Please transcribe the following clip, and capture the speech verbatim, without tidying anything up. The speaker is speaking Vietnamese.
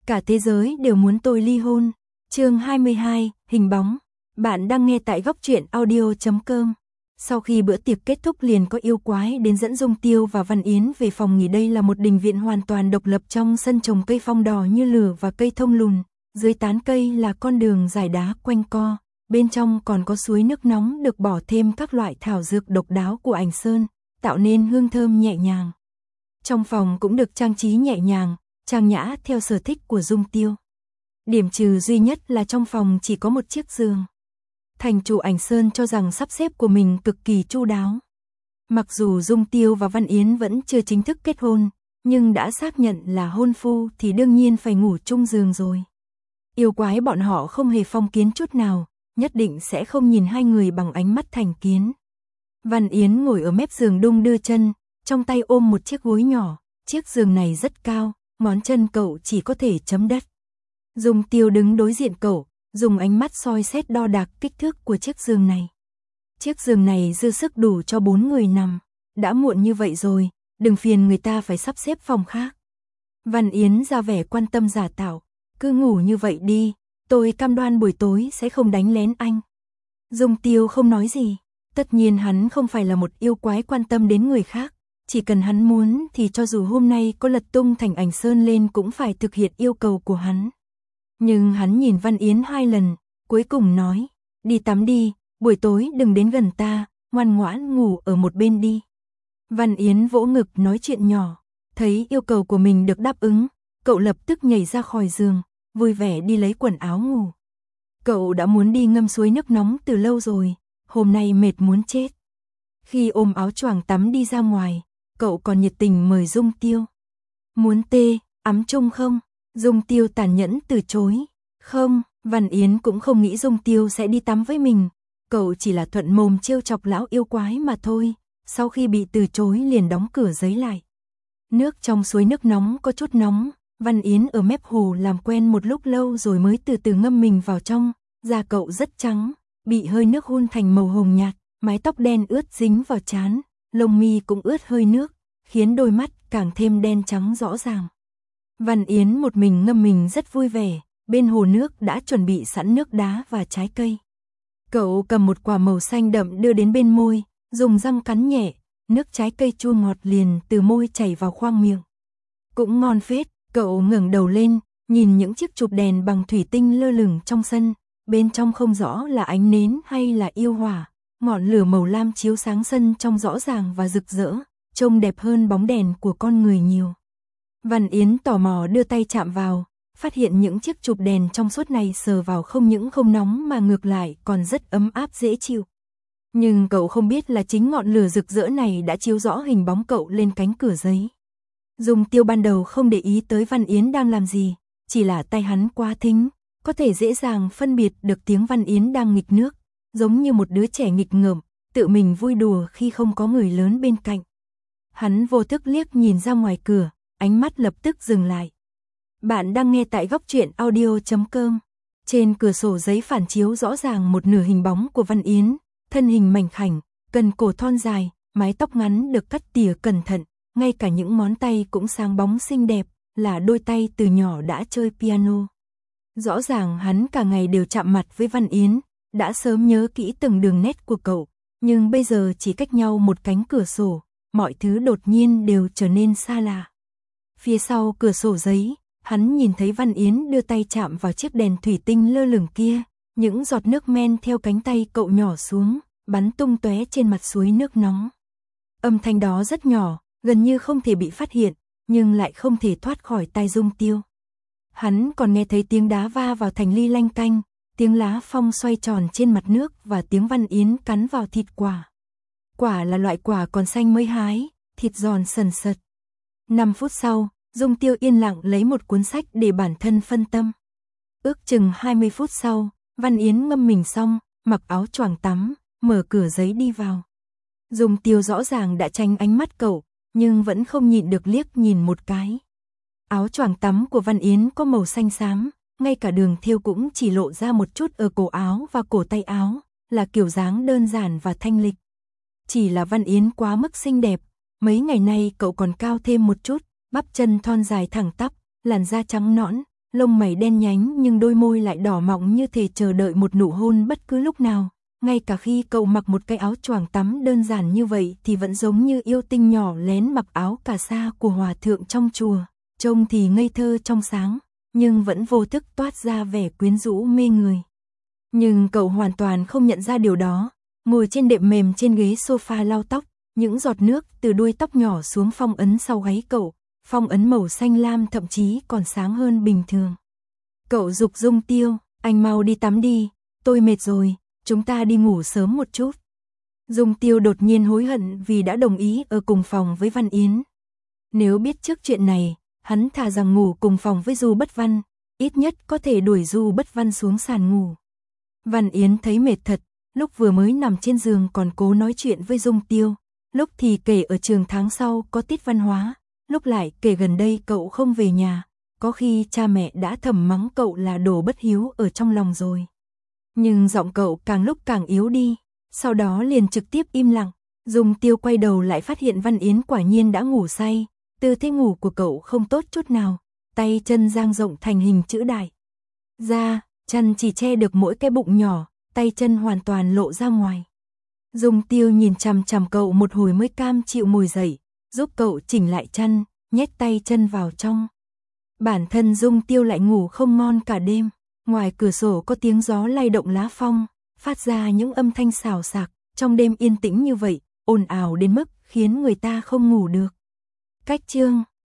cả thế giới đều muốn tôi ly hôn. Chương hai mươi hai, hình bóng. Bạn đang nghe tại góc truyện audio chấm com. Sau khi bữa tiệc kết thúc liền có yêu quái đến dẫn Dung Tiêu và Văn Yến về phòng nghỉ. Đây là một đình viện hoàn toàn độc lập, trong sân trồng cây phong đỏ như lửa và cây thông lùn, dưới tán cây là con đường dài đá quanh co, bên trong còn có suối nước nóng được bỏ thêm các loại thảo dược độc đáo của Ảnh Sơn, tạo nên hương thơm nhẹ nhàng. Trong phòng cũng được trang trí nhẹ nhàng, trang nhã theo sở thích của Dung Tiêu. Điểm trừ duy nhất là trong phòng chỉ có một chiếc giường. Thành chủ Ảnh Sơn cho rằng sắp xếp của mình cực kỳ chu đáo. Mặc dù Dung Tiêu và Văn Yến vẫn chưa chính thức kết hôn, nhưng đã xác nhận là hôn phu thì đương nhiên phải ngủ chung giường rồi. Yêu quái bọn họ không hề phong kiến chút nào, nhất định sẽ không nhìn hai người bằng ánh mắt thành kiến. Văn Yến ngồi ở mép giường đung đưa chân, trong tay ôm một chiếc gối nhỏ, chiếc giường này rất cao, ngón chân cậu chỉ có thể chấm đất. Dung Tiêu đứng đối diện cậu, dùng ánh mắt soi xét đo đạc kích thước của chiếc giường này. Chiếc giường này dư sức đủ cho bốn người nằm, đã muộn như vậy rồi, đừng phiền người ta phải sắp xếp phòng khác. Văn Yến ra vẻ quan tâm giả tạo, cứ ngủ như vậy đi, tôi cam đoan buổi tối sẽ không đánh lén anh. Dung Tiêu không nói gì, tất nhiên hắn không phải là một yêu quái quan tâm đến người khác, chỉ cần hắn muốn thì cho dù hôm nay có lật tung thành Ảnh Sơn lên cũng phải thực hiện yêu cầu của hắn. Nhưng hắn nhìn Văn Yến hai lần, cuối cùng nói, đi tắm đi, buổi tối đừng đến gần ta, ngoan ngoãn ngủ ở một bên đi. Văn Yến vỗ ngực nói chuyện nhỏ, thấy yêu cầu của mình được đáp ứng, cậu lập tức nhảy ra khỏi giường, vui vẻ đi lấy quần áo ngủ. Cậu đã muốn đi ngâm suối nước nóng từ lâu rồi, hôm nay mệt muốn chết. Khi ôm áo choàng tắm đi ra ngoài, cậu còn nhiệt tình mời Dung Tiêu. Muốn tê, ấm chung không? Dung Tiêu tàn nhẫn từ chối. Không, Văn Yến cũng không nghĩ Dung Tiêu sẽ đi tắm với mình. Cậu chỉ là thuận mồm trêu chọc lão yêu quái mà thôi. Sau khi bị từ chối liền đóng cửa giấy lại. Nước trong suối nước nóng có chút nóng. Văn Yến ở mép hồ làm quen một lúc lâu rồi mới từ từ ngâm mình vào trong. Da cậu rất trắng, bị hơi nước hun thành màu hồng nhạt. Mái tóc đen ướt dính vào trán, lông mi cũng ướt hơi nước, khiến đôi mắt càng thêm đen trắng rõ ràng. Văn Yến một mình ngâm mình rất vui vẻ, bên hồ nước đã chuẩn bị sẵn nước đá và trái cây. Cậu cầm một quả màu xanh đậm đưa đến bên môi, dùng răng cắn nhẹ, nước trái cây chua ngọt liền từ môi chảy vào khoang miệng. Cũng ngon phết, cậu ngẩng đầu lên, nhìn những chiếc chụp đèn bằng thủy tinh lơ lửng trong sân, bên trong không rõ là ánh nến hay là yêu hỏa, ngọn lửa màu lam chiếu sáng sân trong rõ ràng và rực rỡ, trông đẹp hơn bóng đèn của con người nhiều. Văn Yến tò mò đưa tay chạm vào, phát hiện những chiếc chụp đèn trong suốt này sờ vào không những không nóng mà ngược lại còn rất ấm áp dễ chịu. Nhưng cậu không biết là chính ngọn lửa rực rỡ này đã chiếu rõ hình bóng cậu lên cánh cửa giấy. Dung Tiêu ban đầu không để ý tới Văn Yến đang làm gì, chỉ là tay hắn quá thính, có thể dễ dàng phân biệt được tiếng Văn Yến đang nghịch nước, giống như một đứa trẻ nghịch ngợm, tự mình vui đùa khi không có người lớn bên cạnh. Hắn vô thức liếc nhìn ra ngoài cửa, ánh mắt lập tức dừng lại. Bạn đang nghe tại góc truyện audio chấm com. Trên cửa sổ giấy phản chiếu rõ ràng một nửa hình bóng của Văn Yến, thân hình mảnh khảnh, cần cổ thon dài, mái tóc ngắn được cắt tỉa cẩn thận, ngay cả những ngón tay cũng sáng bóng xinh đẹp, là đôi tay từ nhỏ đã chơi piano. Rõ ràng hắn cả ngày đều chạm mặt với Văn Yến, đã sớm nhớ kỹ từng đường nét của cậu, nhưng bây giờ chỉ cách nhau một cánh cửa sổ, mọi thứ đột nhiên đều trở nên xa lạ. Phía sau cửa sổ giấy, hắn nhìn thấy Văn Yến đưa tay chạm vào chiếc đèn thủy tinh lơ lửng kia, những giọt nước men theo cánh tay cậu nhỏ xuống, bắn tung tóe trên mặt suối nước nóng. Âm thanh đó rất nhỏ, gần như không thể bị phát hiện, nhưng lại không thể thoát khỏi tai Dung Tiêu. Hắn còn nghe thấy tiếng đá va vào thành ly lanh canh, tiếng lá phong xoay tròn trên mặt nước và tiếng Văn Yến cắn vào thịt quả. Quả là loại quả còn xanh mới hái, thịt giòn sần sật. Năm phút sau, Dung Tiêu yên lặng lấy một cuốn sách để bản thân phân tâm. Ước chừng hai mươi phút sau, Văn Yến ngâm mình xong, mặc áo choàng tắm, mở cửa giấy đi vào. Dung Tiêu rõ ràng đã tránh ánh mắt cậu, nhưng vẫn không nhịn được liếc nhìn một cái. Áo choàng tắm của Văn Yến có màu xanh xám, ngay cả đường thêu cũng chỉ lộ ra một chút ở cổ áo và cổ tay áo, là kiểu dáng đơn giản và thanh lịch. Chỉ là Văn Yến quá mức xinh đẹp, mấy ngày nay cậu còn cao thêm một chút, bắp chân thon dài thẳng tắp, làn da trắng nõn, lông mày đen nhánh nhưng đôi môi lại đỏ mọng như thể chờ đợi một nụ hôn bất cứ lúc nào. Ngay cả khi cậu mặc một cái áo choàng tắm đơn giản như vậy thì vẫn giống như yêu tinh nhỏ lén mặc áo cà sa của hòa thượng trong chùa. Trông thì ngây thơ trong sáng, nhưng vẫn vô thức toát ra vẻ quyến rũ mê người. Nhưng cậu hoàn toàn không nhận ra điều đó. Ngồi trên đệm mềm trên ghế sofa lau tóc, những giọt nước từ đuôi tóc nhỏ xuống phong ấn sau gáy cậu. Phong ấn màu xanh lam thậm chí còn sáng hơn bình thường. Cậu giục Dung Tiêu, anh mau đi tắm đi, tôi mệt rồi, chúng ta đi ngủ sớm một chút. Dung Tiêu đột nhiên hối hận vì đã đồng ý ở cùng phòng với Văn Yến. Nếu biết trước chuyện này, hắn thà rằng ngủ cùng phòng với Du Bất Văn, ít nhất có thể đuổi Du Bất Văn xuống sàn ngủ. Văn Yến thấy mệt thật, lúc vừa mới nằm trên giường còn cố nói chuyện với Dung Tiêu, lúc thì kể ở trường tháng sau có tiết văn hóa, lúc lại kể gần đây cậu không về nhà, có khi cha mẹ đã thầm mắng cậu là đồ bất hiếu ở trong lòng rồi. Nhưng giọng cậu càng lúc càng yếu đi, sau đó liền trực tiếp im lặng. Dung Tiêu quay đầu lại phát hiện Văn Yến quả nhiên đã ngủ say, tư thế ngủ của cậu không tốt chút nào, tay chân dang rộng thành hình chữ đại. Da, chân chỉ che được mỗi cái bụng nhỏ, tay chân hoàn toàn lộ ra ngoài. Dung Tiêu nhìn chằm chằm cậu một hồi mới cam chịu ngồi dậy, giúp cậu chỉnh lại chân, nhét tay chân vào trong. Bản thân Dung Tiêu lại ngủ không ngon cả đêm, ngoài cửa sổ có tiếng gió lay động lá phong, phát ra những âm thanh xào xạc, trong đêm yên tĩnh như vậy, ồn ào đến mức khiến người ta không ngủ được. Cách chương